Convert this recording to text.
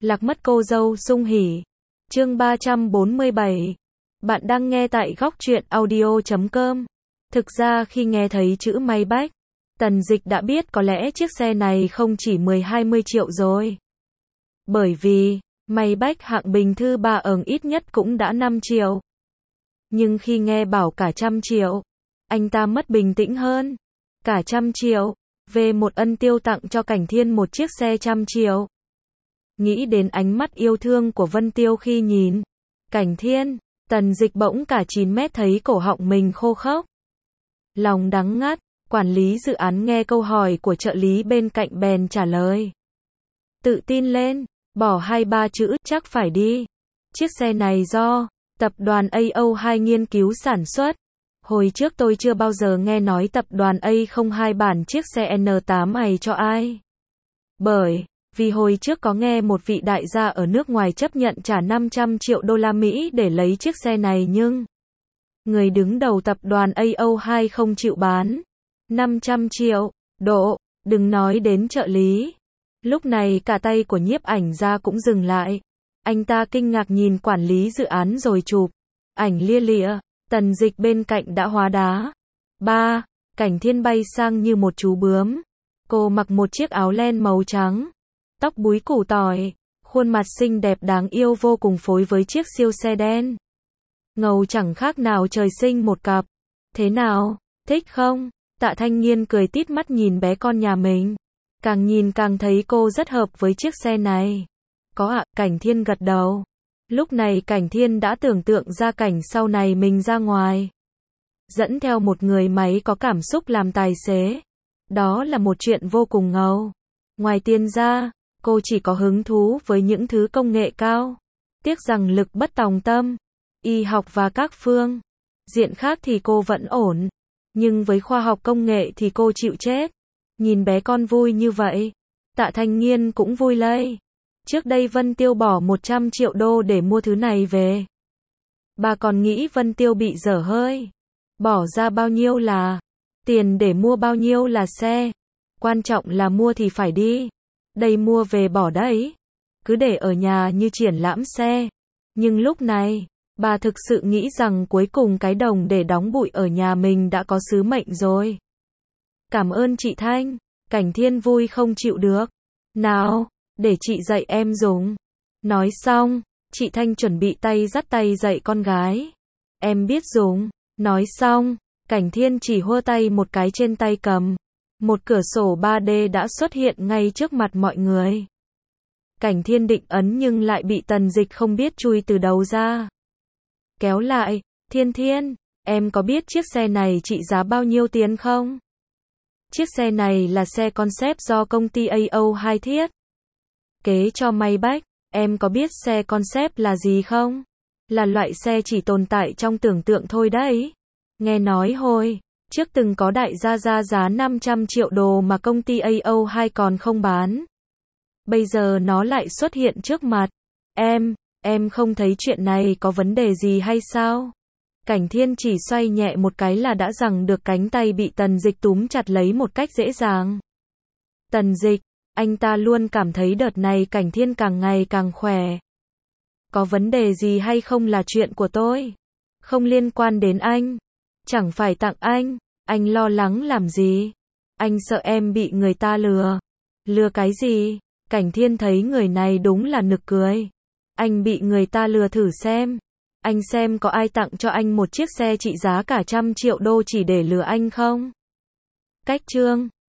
Lạc mất cô dâu sung hỉ. Chương 347. Bạn đang nghe tại góc truyện audio.com. Thực ra khi nghe thấy chữ Maybach, Tần Dịch đã biết có lẽ chiếc xe này không chỉ 10-20 triệu rồi. Bởi vì, Maybach hạng bình thư 3 ít nhất cũng đã 5 triệu. Nhưng khi nghe bảo cả 100 triệu, anh ta mất bình tĩnh hơn. Cả 100 triệu, về một ân tiêu tặng cho Cảnh Thiên một chiếc xe 100 triệu. Nghĩ đến ánh mắt yêu thương của Vân Tiêu khi nhìn Cảnh Thiên, Tần Dịch bỗng cả 9 mét thấy cổ họng mình khô khốc. Lòng đắng ngắt, quản lý dự án nghe câu hỏi của trợ lý bên cạnh bèn trả lời. Tự tin lên, bỏ 2-3 chữ, chắc phải đi. Chiếc xe này do tập đoàn AO2 nghiên cứu sản xuất. Hồi trước tôi chưa bao giờ nghe nói tập đoàn A02 bản chiếc xe N8 này cho ai. Bởi vì hồi trước có nghe một vị đại gia ở nước ngoài chấp nhận trả 500 triệu đô la Mỹ để lấy chiếc xe này nhưng người đứng đầu tập đoàn AO2 không chịu bán. 500 triệu, đừng nói đến trợ lý. Lúc này cả tay của nhiếp ảnh gia cũng dừng lại. Anh ta kinh ngạc nhìn quản lý dự án rồi chụp ảnh lia lịa. Tần Dịch bên cạnh đã hóa đá. Cảnh Thiên bay sang như một chú bướm. Cô mặc một chiếc áo len màu trắng, tóc búi củ tỏi, khuôn mặt xinh đẹp đáng yêu vô cùng phối với chiếc siêu xe đen. Ngầu chẳng khác nào trời sinh một cặp. Thế nào, thích không? Tạ Thanh Nghiên cười tít mắt nhìn bé con nhà mình. Càng nhìn càng thấy cô rất hợp với chiếc xe này. Có ạ, Cảnh Thiên gật đầu. Lúc này Cảnh Thiên đã tưởng tượng ra cảnh sau này mình ra ngoài, dẫn theo một người máy có cảm xúc làm tài xế. Đó là một chuyện vô cùng ngầu. Ngoài tiền ra, cô chỉ có hứng thú với những thứ công nghệ cao. Tiếc rằng lực bất tòng tâm, y học và các phương diện khác thì cô vẫn ổn. Nhưng với khoa học công nghệ thì cô chịu chết. Nhìn bé con vui như vậy, Tạ Thanh Nghiên cũng vui lây. Trước đây Vân Tiêu bỏ 100 triệu đô để mua thứ này về. Bà còn nghĩ Vân Tiêu bị dở hơi. Bỏ ra bao nhiêu là tiền để mua bao nhiêu là xe. Quan trọng là mua thì phải đi. Đây mua về bỏ đấy. Cứ để ở nhà như triển lãm xe. Nhưng lúc này, bà thực sự nghĩ rằng cuối cùng cái đồng để đóng bụi ở nhà mình đã có sứ mệnh rồi. Cảm ơn chị Thanh. Cảnh Thiên vui không chịu được. Nào, để chị dạy em dùng. Nói xong, chị Thanh chuẩn bị dắt tay dạy con gái. Em biết dùng. Nói xong, Cảnh Thiên chỉ hơ tay một cái trên tay cầm. Một cửa sổ 3D đã xuất hiện ngay trước mặt mọi người. Cảnh Thiên định ấn nhưng lại bị Tần Dịch không biết chui từ đầu ra. Kéo lại, Thiên, em có biết chiếc xe này trị giá bao nhiêu tiền không? Chiếc xe này là xe concept do công ty AO2 thiết kế cho Maybach. Em có biết xe concept là gì không? Là loại xe chỉ tồn tại trong tưởng tượng thôi đấy. Nghe nói hồi trước từng có đại gia ra giá 500 triệu đô mà công ty AO2 còn không bán. Bây giờ nó lại xuất hiện trước mặt. Em không thấy chuyện này có vấn đề gì hay sao? Cảnh Thiên chỉ xoay nhẹ một cái là đã giằng được cánh tay bị Tần Dịch túm chặt lấy một cách dễ dàng. Tần Dịch, anh ta luôn cảm thấy đợt này Cảnh Thiên càng ngày càng khỏe. Có vấn đề gì hay không là chuyện của tôi. Không liên quan đến anh. Chẳng phải tặng anh lo lắng làm gì. Anh sợ em bị người ta lừa. Lừa cái gì? Cảnh Thiên thấy người này đúng là nực cười. Anh bị người ta lừa thử xem. Anh xem có ai tặng cho anh một chiếc xe trị giá cả 100 triệu đô chỉ để lừa anh không? Cách chương